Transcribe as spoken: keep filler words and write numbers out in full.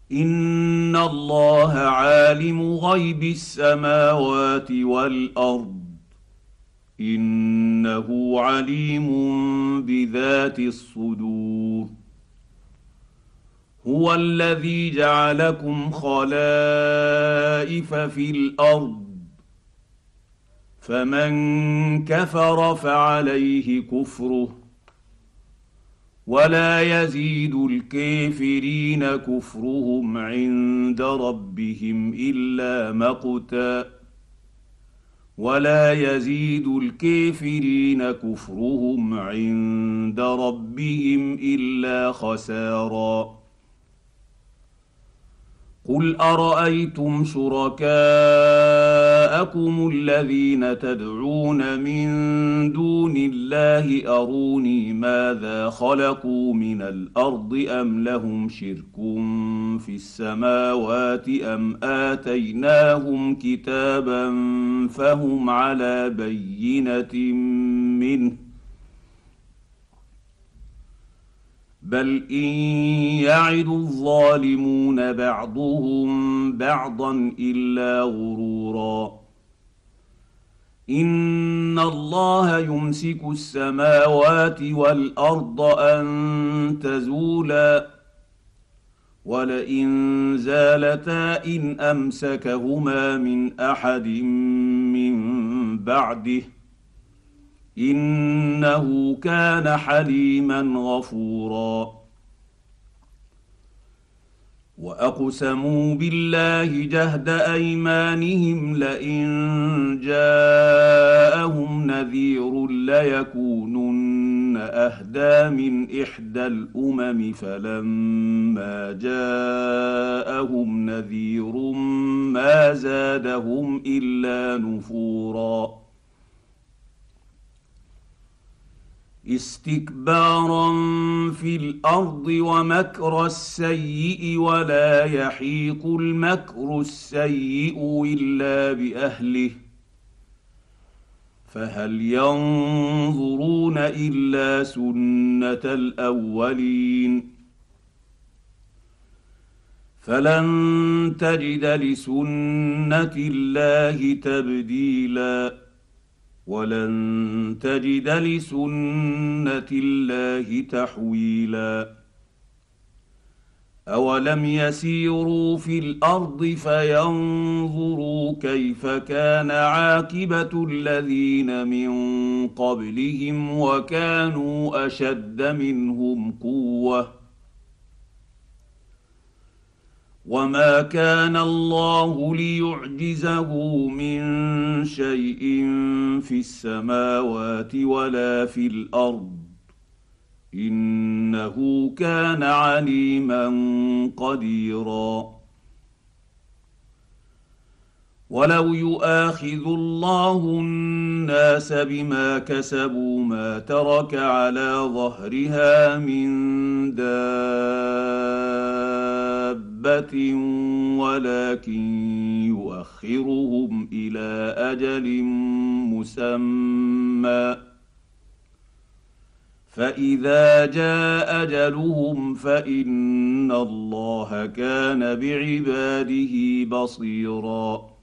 ان الله عالم غيب السماوات والارض انه عليم بذات الصدور. هو الذي جعلكم خلائف في الارض فمن كفر فعليه كفره ولا يزيد الكافرين كفرهم عند ربهم الا مقتا ولا يزيد الكافرين كفرهم عند ربهم الا خسارا. قل ارايتم شركاءكم الذين تدعون من دون الله اروني ماذا خلقوا من الارض ام لهم شرك في السماوات ام اتيناهم كتابا فهم على بينه منه بل ان يعد الظالمون بعضهم بعضا الا غرورا. ان الله يمسك السماوات والارض ان تزولا ولئن زالتا ان امسكهما من احد من بعده انه كان حليما غفورا. واقسموا بالله جهد ايمانهم لئن جاءهم نذير ليكونن اهدى من احدى الامم فلما جاءهم نذير ما زادهم الا نفورا استكبارا في الارض ومكر السيئ ولا يحيق المكر السيئ الا باهله فهل ينظرون الا سنه الاولين فلن تجد لسنه الله تبديلا ولن تجد لسنه الله تحويلا. اولم يسيروا في الارض فينظروا كيف كان عاقبه الذين من قبلهم وكانوا اشد منهم قوه وما كان الله ليعجزه من شيء في السماوات ولا في الارض انه كان عليما قديرا. ولو يؤاخذ الله الناس بما كسبوا ما ترك على ظهرها من دابة ولكن يؤخرهم إلى أجل مسمى فإذا جاء أجلهم فإن الله كان بعباده بصيراً.